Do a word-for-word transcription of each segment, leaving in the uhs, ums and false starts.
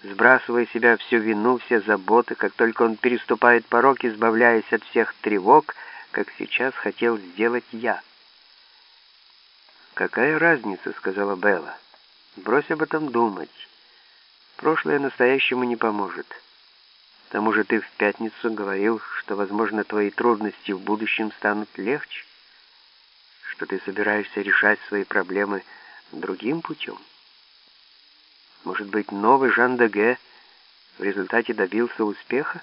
сбрасывая с себя всю вину, все заботы, как только он переступает порог, избавляясь от всех тревог, как сейчас хотел сделать я. «Какая разница?» — сказала Белла. «Брось об этом думать. Прошлое настоящему не поможет. К тому же ты в пятницу говорил, что, возможно, твои трудности в будущем станут легче, что ты собираешься решать свои проблемы другим путем. Может быть, новый Жан Деге в результате добился успеха?»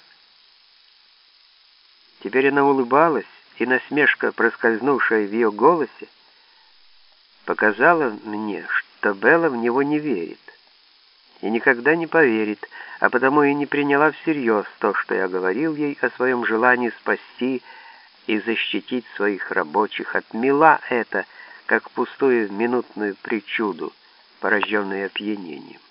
Теперь она улыбалась, и насмешка, проскользнувшая в ее голосе, показала мне, что Белла в него не верит и никогда не поверит, а потому и не приняла всерьез то, что я говорил ей о своем желании спасти и защитить своих рабочих, отмела это, как пустую минутную причуду, порожденную опьянением.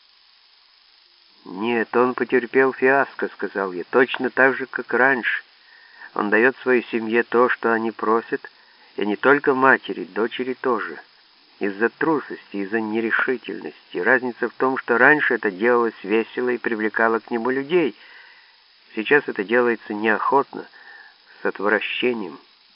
«Нет, он потерпел фиаско», — сказал я, — «точно так же, как раньше. Он дает своей семье то, что они просят, и не только матери, дочери тоже. Из-за трусости, из-за нерешительности. Разница в том, что раньше это делалось весело и привлекало к нему людей. Сейчас это делается неохотно, с отвращением».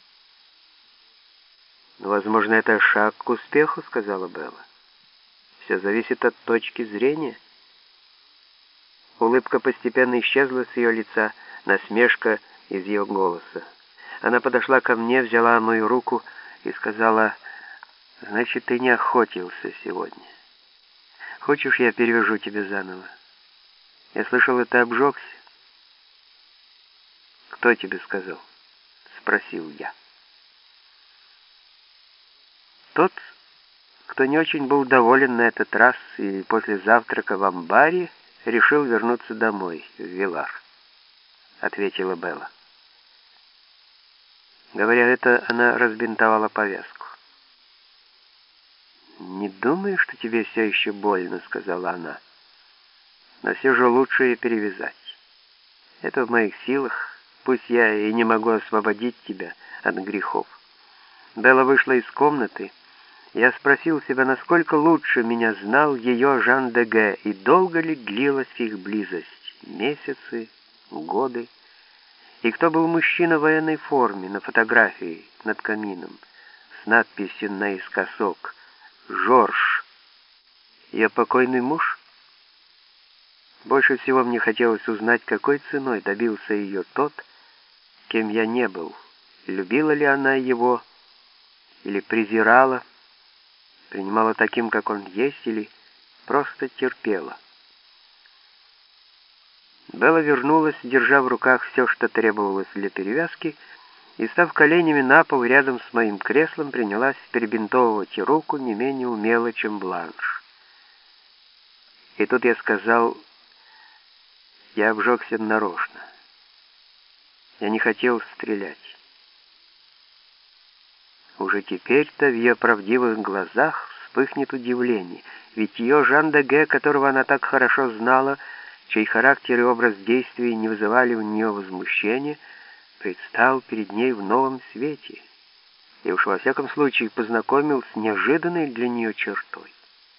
«Но, возможно, это шаг к успеху», — сказала Белла. «Все зависит от точки зрения». Улыбка постепенно исчезла с ее лица, насмешка из ее голоса. Она подошла ко мне, взяла мою руку и сказала: «Значит, ты не охотился сегодня. Хочешь, я перевяжу тебя заново? Я слышала, ты обжегся». «Кто тебе сказал?» — спросил я. Тот, кто не очень был доволен на этот раз и после завтрака в амбаре, решил вернуться домой, в Вилар, — ответила Белла. Говоря это, она разбинтовала повязку. «Не думаю, что тебе все еще больно», — сказала она. «Но все же лучше ее перевязать. Это в моих силах, пусть я и не могу освободить тебя от грехов». Белла вышла из комнаты. Я спросил себя, насколько лучше меня знал ее Жан Деге, и долго ли длилась их близость, месяцы, годы, и кто был мужчина в военной форме на фотографии над камином с надписью наискосок «Жорж», ее покойный муж. Больше всего мне хотелось узнать, какой ценой добился ее тот, кем я не был, любила ли она его или презирала, принимала таким, как он есть, или просто терпела. Белла вернулась, держа в руках все, что требовалось для перевязки, и, став коленями на пол рядом с моим креслом, принялась перебинтовывать руку не менее умело, чем Бланш. И тут я сказал: «Я обжегся нарочно. Я не хотел стрелять». Уже теперь-то в ее правдивых глазах вспыхнет удивление, ведь ее Жан Деге, которого она так хорошо знала, чей характер и образ действий не вызывали у нее возмущения, предстал перед ней в новом свете и уж во всяком случае познакомил с неожиданной для нее чертой.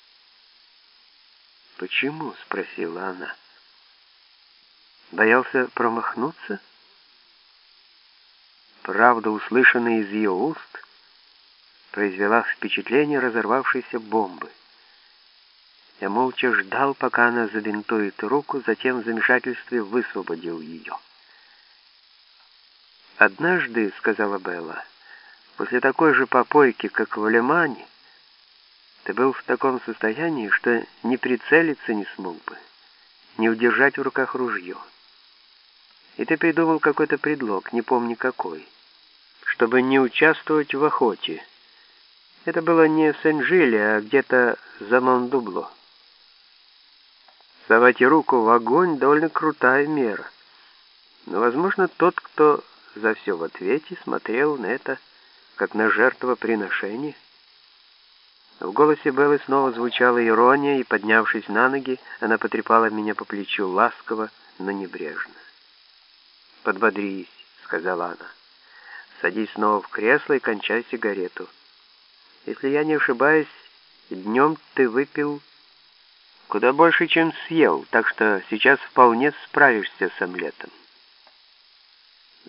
«Почему?» — спросила она. «Боялся промахнуться?» Правда, услышанная из ее уст, произвела впечатление разорвавшейся бомбы. Я молча ждал, пока она забинтует руку, затем в замешательстве высвободил ее. «Однажды, — сказала Белла, — после такой же попойки, как в Лемане, ты был в таком состоянии, что не прицелиться не смог бы, не удержать в руках ружье. И ты придумал какой-то предлог, не помню какой, чтобы не участвовать в охоте. Это было не в Сен-Жиле, а где-то за Мон-Дубло. Совать руку в огонь — довольно крутая мера. Но, возможно, тот, кто за все в ответе, смотрел на это как на жертвоприношение». В голосе Беллы снова звучала ирония, и, поднявшись на ноги, она потрепала меня по плечу ласково, но небрежно. «Подбодрись», — сказала она. «Садись снова в кресло и кончай сигарету. Если я не ошибаюсь, днем ты выпил Куда больше, чем съел, так что сейчас вполне справишься с омлетом.